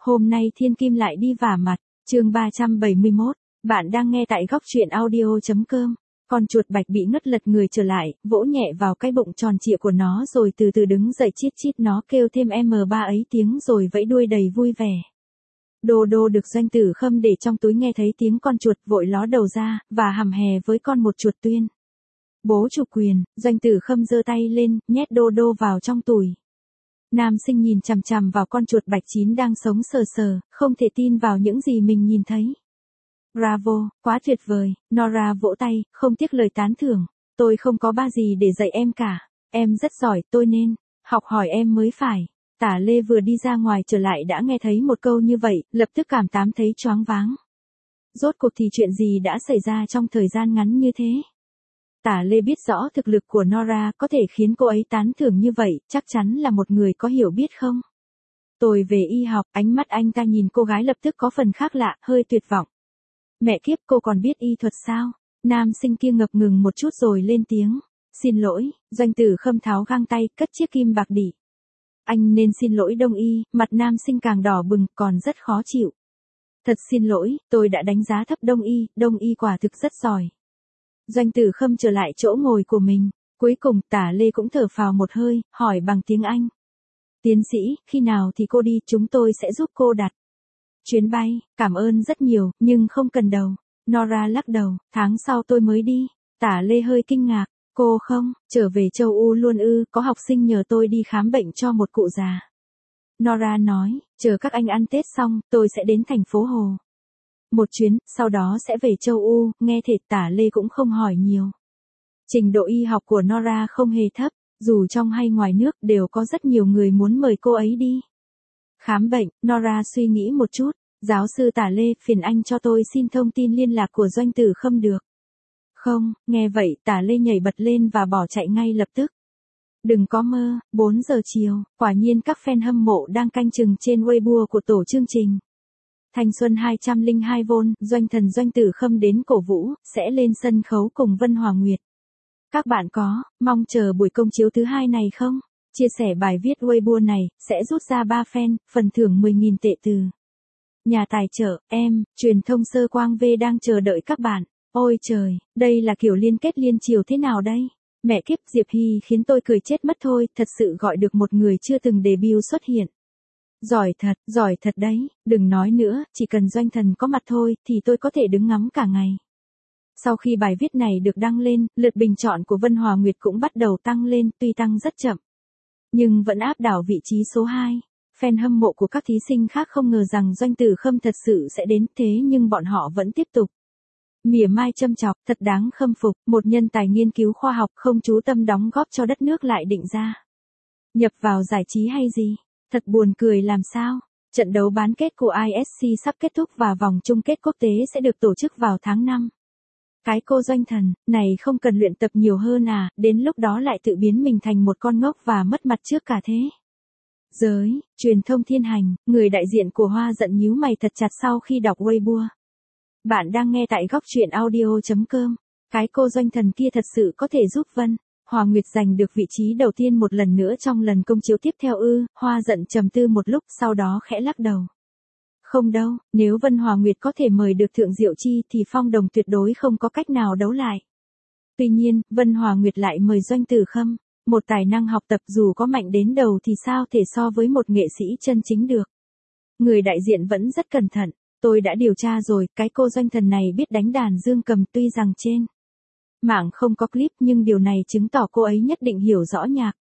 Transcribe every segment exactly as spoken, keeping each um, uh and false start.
Hôm nay Thiên Kim lại đi vả mặt, chương ba trăm bảy mươi mốt, bạn đang nghe tại góc truyện audio.com. Con chuột bạch bị ngất lật người trở lại, vỗ nhẹ vào cái bụng tròn trịa của nó rồi từ từ đứng dậy, chít chít nó kêu thêm em ba ấy tiếng rồi vẫy đuôi đầy vui vẻ. Đô đô được Doanh Tử Khâm để trong túi nghe thấy tiếng con chuột vội ló đầu ra, và hầm hè với con một chuột tuyên. Bố chủ quyền, Doanh Tử Khâm giơ tay lên, nhét đô đô vào trong túi. Nam Sinh nhìn chằm chằm vào con chuột bạch chín đang sống sờ sờ, không thể tin vào những gì mình nhìn thấy. Bravo, quá tuyệt vời, Nora vỗ tay, không tiếc lời tán thưởng. Tôi không có ba gì để dạy em cả. Em rất giỏi, tôi nên học hỏi em mới phải. Tả Lê vừa đi ra ngoài trở lại đã nghe thấy một câu như vậy, lập tức cảm tám thấy choáng váng. Rốt cuộc thì chuyện gì đã xảy ra trong thời gian ngắn như thế? Tả Lê biết rõ thực lực của Nora có thể khiến cô ấy tán thưởng như vậy, chắc chắn là một người có hiểu biết không? Tôi về y học, ánh mắt anh ta nhìn cô gái lập tức có phần khác lạ, hơi tuyệt vọng. Mẹ kiếp, cô còn biết y thuật sao? Nam Sinh kia ngập ngừng một chút rồi lên tiếng. Xin lỗi, Doanh Tử Khâm tháo găng tay, cất chiếc kim bạc đỉ. Anh nên xin lỗi Đông Y, mặt Nam Sinh càng đỏ bừng, còn rất khó chịu. Thật xin lỗi, tôi đã đánh giá thấp Đông Y, Đông Y quả thực rất giỏi. Doanh Tử Khâm trở lại chỗ ngồi của mình, cuối cùng Tả Lê cũng thở phào một hơi, hỏi bằng tiếng Anh. Tiến sĩ, khi nào thì cô đi, chúng tôi sẽ giúp cô đặt chuyến bay, cảm ơn rất nhiều, nhưng không cần đâu. Nora lắc đầu, tháng sau tôi mới đi. Tả Lê hơi kinh ngạc, cô không, trở về châu U luôn ư, có học sinh nhờ tôi đi khám bệnh cho một cụ già. Nora nói, chờ các anh ăn Tết xong, tôi sẽ đến thành phố Hồ. Một chuyến, sau đó sẽ về châu U, nghe thể Tả Lê cũng không hỏi nhiều. Trình độ y học của Nora không hề thấp, dù trong hay ngoài nước đều có rất nhiều người muốn mời cô ấy đi. Khám bệnh, Nora suy nghĩ một chút, giáo sư Tả Lê, phiền anh cho tôi xin thông tin liên lạc của Doanh Tử Khâm được. Không, nghe vậy Tả Lê nhảy bật lên và bỏ chạy ngay lập tức. Đừng có mơ, bốn giờ chiều, quả nhiên các fan hâm mộ đang canh chừng trên Weibo của tổ chương trình. Thanh xuân hai trăm lẻ hai vôn, Doanh thần Doanh Tử Khâm đến cổ vũ, sẽ lên sân khấu cùng Vân Hòa Nguyệt. Các bạn có mong chờ buổi công chiếu thứ hai này không? Chia sẻ bài viết Weibo này, sẽ rút ra ba fan, phần thưởng mười nghìn tệ từ nhà tài trợ, em, truyền thông Sơ Quang V đang chờ đợi các bạn. Ôi trời, đây là kiểu liên kết liên chiều thế nào đây? Mẹ kiếp, Diệp Hy khiến tôi cười chết mất thôi, thật sự gọi được một người chưa từng debut xuất hiện. Giỏi thật, giỏi thật đấy, đừng nói nữa, chỉ cần Doanh thần có mặt thôi, thì tôi có thể đứng ngắm cả ngày. Sau khi bài viết này được đăng lên, lượt bình chọn của Vân Hòa Nguyệt cũng bắt đầu tăng lên, tuy tăng rất chậm, nhưng vẫn áp đảo vị trí số hai. Fan hâm mộ của các thí sinh khác không ngờ rằng Doanh Tử Khâm thật sự sẽ đến, thế nhưng bọn họ vẫn tiếp tục mỉa mai châm chọc, thật đáng khâm phục, một nhân tài nghiên cứu khoa học không chú tâm đóng góp cho đất nước lại định ra nhập vào giải trí hay gì. Thật buồn cười làm sao. Trận đấu bán kết của i ét xê sắp kết thúc và vòng chung kết quốc tế sẽ được tổ chức vào tháng năm. Cái cô Doanh thần, này không cần luyện tập nhiều hơn à, đến lúc đó lại tự biến mình thành một con ngốc và mất mặt trước cả thế giới. Truyền thông Thiên Hành, người đại diện của Hoa giận nhíu mày thật chặt sau khi đọc Weibo. Bạn đang nghe tại góc truyện audio.com. Cái cô Doanh thần kia thật sự có thể giúp Vân Hòa Nguyệt giành được vị trí đầu tiên một lần nữa trong lần công chiếu tiếp theo ư? Hoa giận trầm tư một lúc, sau đó khẽ lắc đầu. Không đâu, nếu Vân Hòa Nguyệt có thể mời được Thượng Diệu Chi thì Phong Đồng tuyệt đối không có cách nào đấu lại. Tuy nhiên, Vân Hòa Nguyệt lại mời Doanh Tử Khâm, một tài năng học tập dù có mạnh đến đầu thì sao thể so với một nghệ sĩ chân chính được. Người đại diện vẫn rất cẩn thận, tôi đã điều tra rồi, cái cô Doanh thần này biết đánh đàn dương cầm, tuy rằng trên mạng không có clip nhưng điều này chứng tỏ cô ấy nhất định hiểu rõ nhạc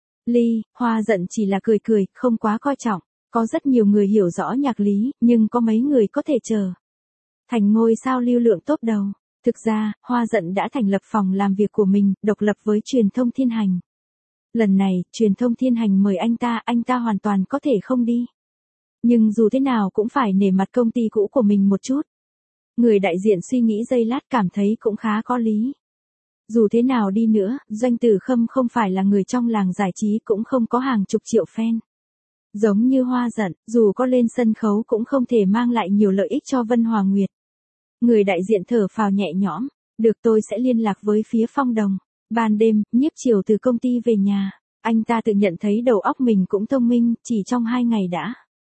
lý. Hoa giận chỉ là cười cười, không quá coi trọng. Có rất nhiều người hiểu rõ nhạc lý, nhưng có mấy người có thể trở thành ngôi sao lưu lượng top đầu. Thực ra, Hoa giận đã thành lập phòng làm việc của mình, độc lập với truyền thông Thiên Hành. Lần này, truyền thông Thiên Hành mời anh ta, anh ta hoàn toàn có thể không đi. Nhưng dù thế nào cũng phải nể mặt công ty cũ của mình một chút. Người đại diện suy nghĩ giây lát cảm thấy cũng khá có lý. Dù thế nào đi nữa, Doanh Tử Khâm không phải là người trong làng giải trí, cũng không có hàng chục triệu fan. Giống như Hoa giận, dù có lên sân khấu cũng không thể mang lại nhiều lợi ích cho Vân Hòa Nguyệt. Người đại diện thở phào nhẹ nhõm, được, tôi sẽ liên lạc với phía Phong Đồng. Ban đêm, Nhiếp Chiều từ công ty về nhà, anh ta tự nhận thấy đầu óc mình cũng thông minh, chỉ trong hai ngày đã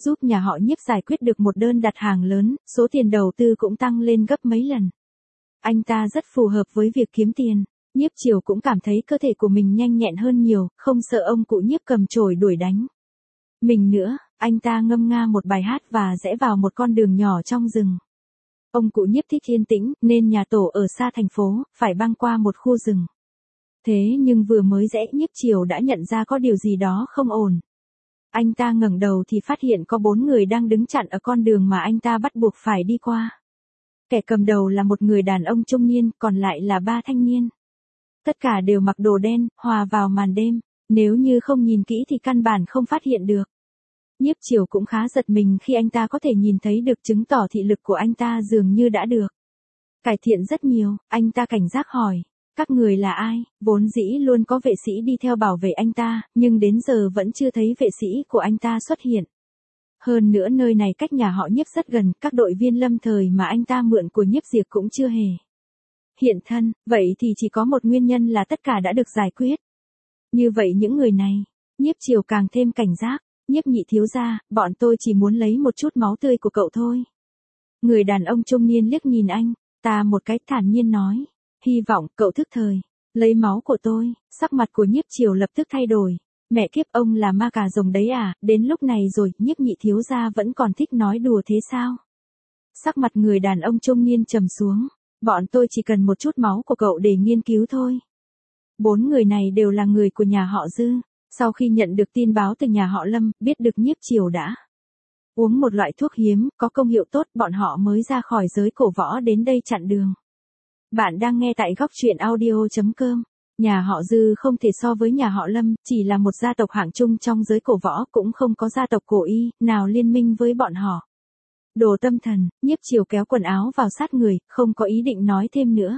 giúp nhà họ Nhiếp giải quyết được một đơn đặt hàng lớn, số tiền đầu tư cũng tăng lên gấp mấy lần. Anh ta rất phù hợp với việc kiếm tiền. Nhiếp Triều cũng cảm thấy cơ thể của mình nhanh nhẹn hơn nhiều, không sợ ông cụ Nhiếp cầm chổi đuổi đánh mình nữa. Anh ta ngâm nga một bài hát và rẽ vào một con đường nhỏ trong rừng. Ông cụ Nhiếp thích yên tĩnh, nên nhà tổ ở xa thành phố, phải băng qua một khu rừng. Thế nhưng vừa mới rẽ, Nhiếp Triều đã nhận ra có điều gì đó không ổn. Anh ta ngẩng đầu thì phát hiện có bốn người đang đứng chặn ở con đường mà anh ta bắt buộc phải đi qua. Kẻ cầm đầu là một người đàn ông trung niên, còn lại là ba thanh niên. Tất cả đều mặc đồ đen, hòa vào màn đêm. Nếu như không nhìn kỹ thì căn bản không phát hiện được. Nhiếp Triều cũng khá giật mình khi anh ta có thể nhìn thấy được, chứng tỏ thị lực của anh ta dường như đã được cải thiện rất nhiều. Anh ta cảnh giác hỏi, các người là ai? Vốn dĩ luôn có vệ sĩ đi theo bảo vệ anh ta, nhưng đến giờ vẫn chưa thấy vệ sĩ của anh ta xuất hiện. Hơn nữa nơi này cách nhà họ Nhiếp rất gần, các đội viên lâm thời mà anh ta mượn của Nhiếp Diệp cũng chưa hề hiện thân, vậy thì chỉ có một nguyên nhân là tất cả đã được giải quyết. Như vậy những người này, Nhiếp Triều càng thêm cảnh giác. Nhiếp nhị thiếu gia, bọn tôi chỉ muốn lấy một chút máu tươi của cậu thôi. Người đàn ông trung niên liếc nhìn anh ta một cái, thản nhiên nói, hy vọng cậu thức thời. Lấy máu của tôi. Sắc mặt của Nhiếp Triều lập tức thay đổi. Mẹ kiếp, ông là ma cà rồng đấy à? Đến lúc này rồi, Nhiếp nhị thiếu gia vẫn còn thích nói đùa thế sao? Sắc mặt người đàn ông trung niên trầm xuống. Bọn tôi chỉ cần một chút máu của cậu để nghiên cứu thôi. Bốn người này đều là người của nhà họ Dư. Sau khi nhận được tin báo từ nhà họ Lâm, biết được Nhiếp Triều đã uống một loại thuốc hiếm, có công hiệu tốt, bọn họ mới ra khỏi giới cổ võ đến đây chặn đường. Bạn đang nghe tại góc truyện audio chấm com. Nhà họ Dư không thể so với nhà họ Lâm, chỉ là một gia tộc hạng trung trong giới cổ võ, cũng không có gia tộc cổ y nào liên minh với bọn họ. Đồ tâm thần. Nhiếp Triều kéo quần áo vào sát người, không có ý định nói thêm nữa.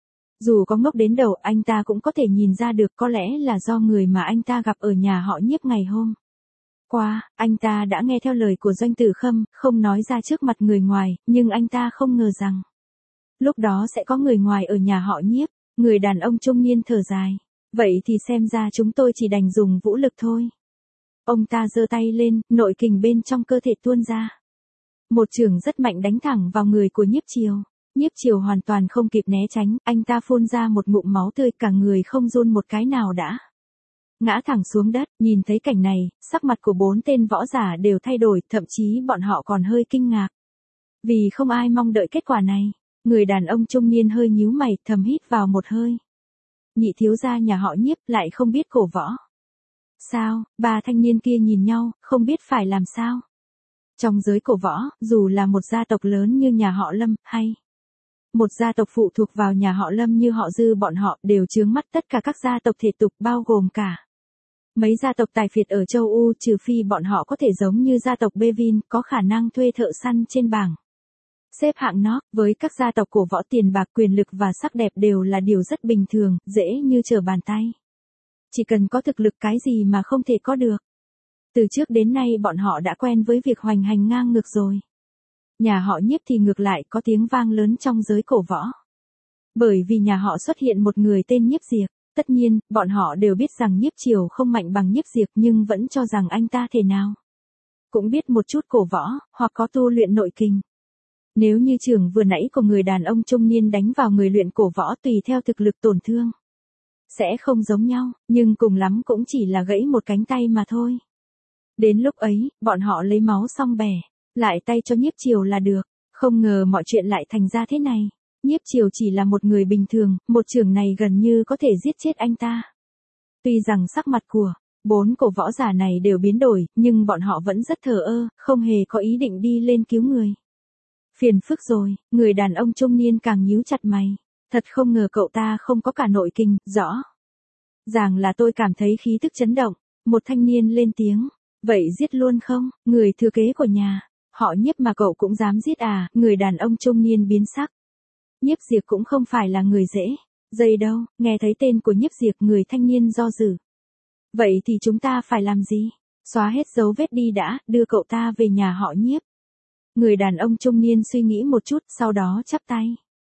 Dù có ngốc đến đầu, anh ta cũng có thể nhìn ra được, có lẽ là do người mà anh ta gặp ở nhà họ Nhiếp ngày hôm qua, anh ta đã nghe theo lời của Doanh Tử Khâm, không nói ra trước mặt người ngoài, nhưng anh ta không ngờ rằng lúc đó sẽ có người ngoài ở nhà họ Nhiếp. Người đàn ông trung niên thở dài, vậy thì xem ra chúng tôi chỉ đành dùng vũ lực thôi. Ông ta giơ tay lên, nội kình bên trong cơ thể tuôn ra. Một chưởng rất mạnh đánh thẳng vào người của Nhiếp Triều. Nhiếp Triều hoàn toàn không kịp né tránh, anh ta phun ra một ngụm máu tươi, cả người không run một cái nào đã ngã thẳng xuống đất. Nhìn thấy cảnh này, sắc mặt của bốn tên võ giả đều thay đổi, thậm chí bọn họ còn hơi kinh ngạc. Vì không ai mong đợi kết quả này. Người đàn ông trung niên hơi nhíu mày, thầm hít vào một hơi. Nhị thiếu gia nhà họ Nhiếp lại không biết cổ võ sao? Ba thanh niên kia nhìn nhau, không biết phải làm sao. Trong giới cổ võ, dù là một gia tộc lớn như nhà họ Lâm, hay một gia tộc phụ thuộc vào nhà họ Lâm như họ Dư, bọn họ đều chướng mắt tất cả các gia tộc thể tục, bao gồm cả mấy gia tộc tài phiệt ở châu Âu, trừ phi bọn họ có thể giống như gia tộc Bevin, có khả năng thuê thợ săn trên bảng xếp hạng nó. Với các gia tộc cổ võ, tiền bạc, quyền lực và sắc đẹp đều là điều rất bình thường, dễ như trở bàn tay. Chỉ cần có thực lực, cái gì mà không thể có được. Từ trước đến nay bọn họ đã quen với việc hoành hành ngang ngược rồi. Nhà họ Nhiếp thì ngược lại, có tiếng vang lớn trong giới cổ võ. Bởi vì nhà họ xuất hiện một người tên Nhiếp Diệp. Tất nhiên, bọn họ đều biết rằng Nhiếp Triều không mạnh bằng Nhiếp Diệp, nhưng vẫn cho rằng anh ta thể nào cũng biết một chút cổ võ, hoặc có tu luyện nội kình. Nếu như trường vừa nãy của người đàn ông trung niên đánh vào người luyện cổ võ, tùy theo thực lực tổn thương sẽ không giống nhau, nhưng cùng lắm cũng chỉ là gãy một cánh tay mà thôi. Đến lúc ấy, bọn họ lấy máu xong bẻ lại tay cho Nhiếp Triều là được. Không ngờ mọi chuyện lại thành ra thế này. Nhiếp Triều chỉ là một người bình thường, một chưởng này gần như có thể giết chết anh ta. Tuy rằng sắc mặt của bốn cổ võ giả này đều biến đổi, nhưng bọn họ vẫn rất thờ ơ, không hề có ý định đi lên cứu người. Phiền phức rồi. Người đàn ông trung niên càng nhíu chặt mày. Thật không ngờ cậu ta không có cả nội kinh, rõ ràng là tôi cảm thấy khí tức chấn động. Một thanh niên lên tiếng, vậy giết luôn không? Người thừa kế của nhà họ Nhiếp mà cậu cũng dám giết à? Người đàn ông trung niên biến sắc. Nhiếp Diệp cũng không phải là người dễ dây đâu. Nghe thấy tên của Nhiếp Diệp, người thanh niên do dự. Vậy thì chúng ta phải làm gì? Xóa hết dấu vết đi đã, đưa cậu ta về nhà họ Nhiếp. Người đàn ông trung niên suy nghĩ một chút, sau đó chắp tay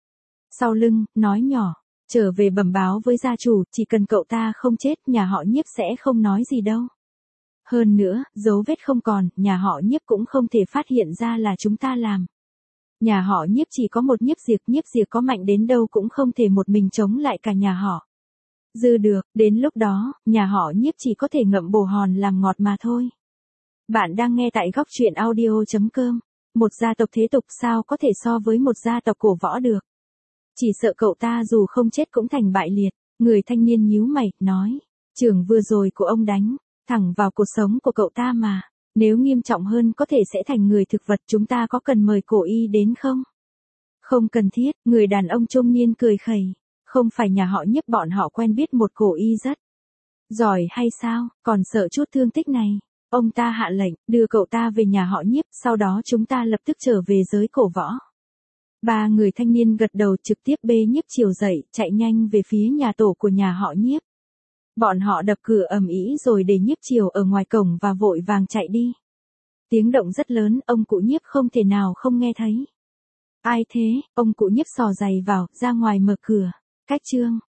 sau lưng, nói nhỏ, trở về bẩm báo với gia chủ, chỉ cần cậu ta không chết, nhà họ Nhiếp sẽ không nói gì đâu. Hơn nữa, dấu vết không còn, nhà họ Nhiếp cũng không thể phát hiện ra là chúng ta làm. Nhà họ Nhiếp chỉ có một Nhiếp Diệp, Nhiếp Diệp có mạnh đến đâu cũng không thể một mình chống lại cả nhà họ Dư được, đến lúc đó, nhà họ Nhiếp chỉ có thể ngậm bồ hòn làm ngọt mà thôi. Bạn đang nghe tại góc truyện audio.com. Một gia tộc thế tục sao có thể so với một gia tộc cổ võ được. Chỉ sợ cậu ta dù không chết cũng thành bại liệt. Người thanh niên nhíu mày, nói. Trường vừa rồi của ông đánh, thẳng vào cuộc sống của cậu ta mà. Nếu nghiêm trọng hơn có thể sẽ thành người thực vật, chúng ta có cần mời cổ y đến không? Không cần thiết, người đàn ông trung niên cười khẩy. Không phải nhà họ Nhiếp bọn họ quen biết một cổ y rất giỏi hay sao, còn sợ chút thương tích này. Ông ta hạ lệnh, đưa cậu ta về nhà họ Nhiếp, sau đó chúng ta lập tức trở về giới cổ võ. Ba người thanh niên gật đầu trực tiếp bê Nhiếp Triều dậy, chạy nhanh về phía nhà tổ của nhà họ Nhiếp. Bọn họ đập cửa ầm ĩ rồi để Nhiếp Triều ở ngoài cổng và vội vàng chạy đi. Tiếng động rất lớn, ông cụ Nhiếp không thể nào không nghe thấy. Ai thế? Ông cụ Nhiếp xò giày vào, ra ngoài mở cửa. Cách chương